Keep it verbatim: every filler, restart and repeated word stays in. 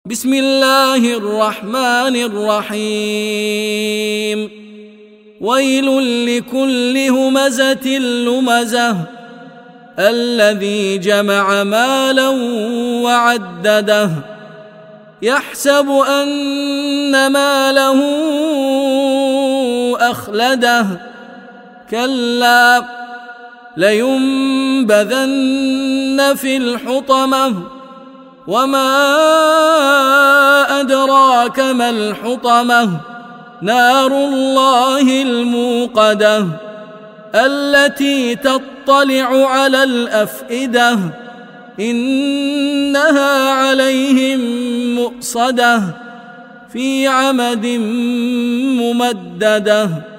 بسم الله الرحمن الرحيم ويل لكل همزة لمزة الذي جمع مالا وعدده يحسب أن ماله أخلده كلا لينبذن في الحطمة وما أدراك ما الحطمة نار الله الموقدة التي تطلع على الأفئدة إنها عليهم مؤصدة في عمد ممددة.